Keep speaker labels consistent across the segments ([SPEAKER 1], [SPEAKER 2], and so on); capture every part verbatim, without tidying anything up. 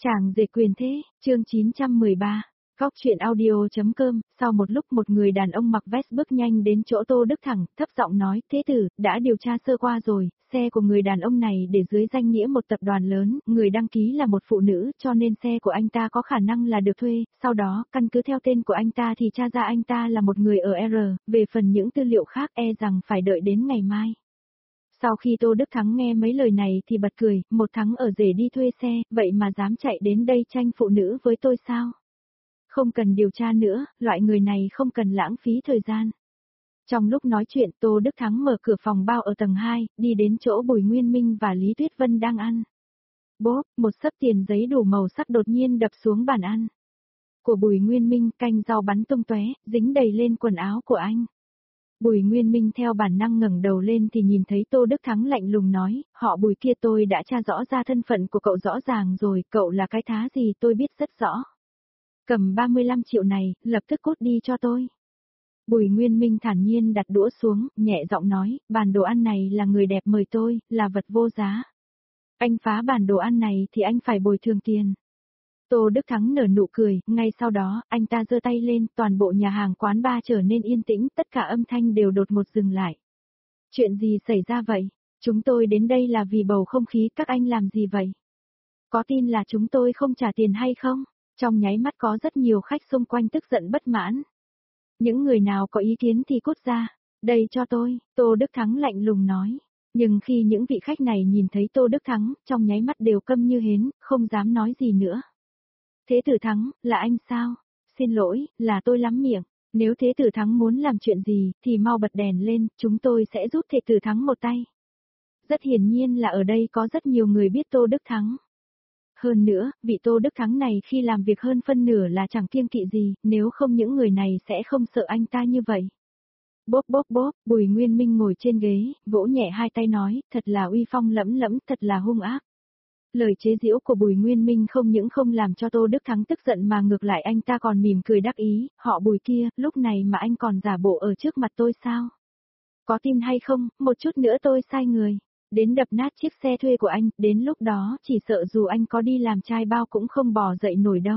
[SPEAKER 1] Chàng rể quyền thế, chương chín trăm mười ba. Góc truyện audio.com, sau một lúc một người đàn ông mặc vest bước nhanh đến chỗ Tô Đức Thắng, thấp giọng nói, thế tử, đã điều tra sơ qua rồi, xe của người đàn ông này để dưới danh nghĩa một tập đoàn lớn, người đăng ký là một phụ nữ cho nên xe của anh ta có khả năng là được thuê, sau đó, căn cứ theo tên của anh ta thì tra ra anh ta là một người ở R, về phần những tư liệu khác e rằng phải đợi đến ngày mai. Sau khi Tô Đức Thắng nghe mấy lời này thì bật cười, một thắng ở rể đi thuê xe, vậy mà dám chạy đến đây tranh phụ nữ với tôi sao? Không cần điều tra nữa, loại người này không cần lãng phí thời gian. Trong lúc nói chuyện Tô Đức Thắng mở cửa phòng bao ở tầng hai, đi đến chỗ Bùi Nguyên Minh và Lý Tuyết Vân đang ăn. Bốp, một xấp tiền giấy đủ màu sắc đột nhiên đập xuống bàn ăn. Của Bùi Nguyên Minh, canh rau bắn tung tóe, dính đầy lên quần áo của anh. Bùi Nguyên Minh theo bản năng ngẩng đầu lên thì nhìn thấy Tô Đức Thắng lạnh lùng nói, họ Bùi kia tôi đã tra rõ ra thân phận của cậu rõ ràng rồi, cậu là cái thá gì tôi biết rất rõ. Cầm ba mươi lăm triệu này, lập tức cút đi cho tôi. Bùi Nguyên Minh thản nhiên đặt đũa xuống, nhẹ giọng nói, bàn đồ ăn này là người đẹp mời tôi, là vật vô giá. Anh phá bàn đồ ăn này thì anh phải bồi thường tiền. Tô Đức Thắng nở nụ cười, ngay sau đó, anh ta giơ tay lên, toàn bộ nhà hàng quán bar trở nên yên tĩnh, tất cả âm thanh đều đột ngột dừng lại. Chuyện gì xảy ra vậy? Chúng tôi đến đây là vì bầu không khí, các anh làm gì vậy? Có tin là chúng tôi không trả tiền hay không? Trong nháy mắt có rất nhiều khách xung quanh tức giận bất mãn. Những người nào có ý kiến thì cút ra, đây cho tôi, Tô Đức Thắng lạnh lùng nói. Nhưng khi những vị khách này nhìn thấy Tô Đức Thắng, trong nháy mắt đều câm như hến, không dám nói gì nữa. Thế tử Thắng, là anh sao? Xin lỗi, là tôi lắm miệng. Nếu thế tử Thắng muốn làm chuyện gì, thì mau bật đèn lên, chúng tôi sẽ giúp thế tử Thắng một tay. Rất hiển nhiên là ở đây có rất nhiều người biết Tô Đức Thắng. Hơn nữa, vị Tô Đức Thắng này khi làm việc hơn phân nửa là chẳng kiêng kỵ gì, nếu không những người này sẽ không sợ anh ta như vậy. Bốp bốp bốp, Bùi Nguyên Minh ngồi trên ghế, vỗ nhẹ hai tay nói, thật là uy phong lẫm lẫm, thật là hung ác. Lời chế giễu của Bùi Nguyên Minh không những không làm cho Tô Đức Thắng tức giận mà ngược lại anh ta còn mỉm cười đắc ý, họ Bùi kia, lúc này mà anh còn giả bộ ở trước mặt tôi sao? Có tin hay không, một chút nữa tôi sai người, đến đập nát chiếc xe thuê của anh, đến lúc đó chỉ sợ dù anh có đi làm trai bao cũng không bò dậy nổi đâu.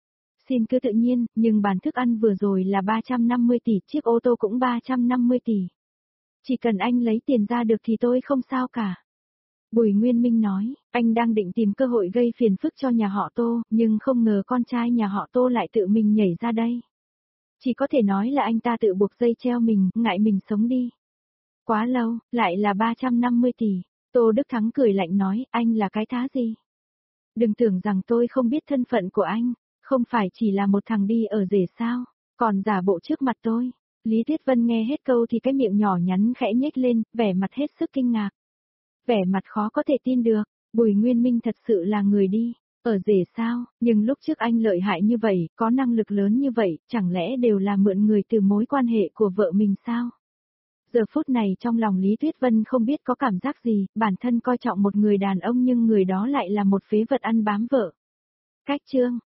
[SPEAKER 1] Xin cứ tự nhiên, nhưng bàn thức ăn vừa rồi là ba trăm năm mươi tỷ, chiếc ô tô cũng ba trăm năm mươi tỷ. Chỉ cần anh lấy tiền ra được thì tôi không sao cả. Bùi Nguyên Minh nói, anh đang định tìm cơ hội gây phiền phức cho nhà họ Tô, nhưng không ngờ con trai nhà họ Tô lại tự mình nhảy ra đây. Chỉ có thể nói là anh ta tự buộc dây treo mình, ngại mình sống đi. Quá lâu, lại là ba trăm năm mươi tỷ. Tô Đức Thắng cười lạnh nói, anh là cái thá gì? Đừng tưởng rằng tôi không biết thân phận của anh, không phải chỉ là một thằng đi ở rể sao, còn giả bộ trước mặt tôi. Lý Tuyết Vân nghe hết câu thì cái miệng nhỏ nhắn khẽ nhếch lên, vẻ mặt hết sức kinh ngạc. Vẻ mặt khó có thể tin được, Bùi Nguyên Minh thật sự là người đi, ở rể sao, nhưng lúc trước anh lợi hại như vậy, có năng lực lớn như vậy, chẳng lẽ đều là mượn người từ mối quan hệ của vợ mình sao? Giờ phút này trong lòng Lý Tuyết Vân không biết có cảm giác gì, bản thân coi trọng một người đàn ông nhưng người đó lại là một phế vật ăn bám vợ. Cách chương,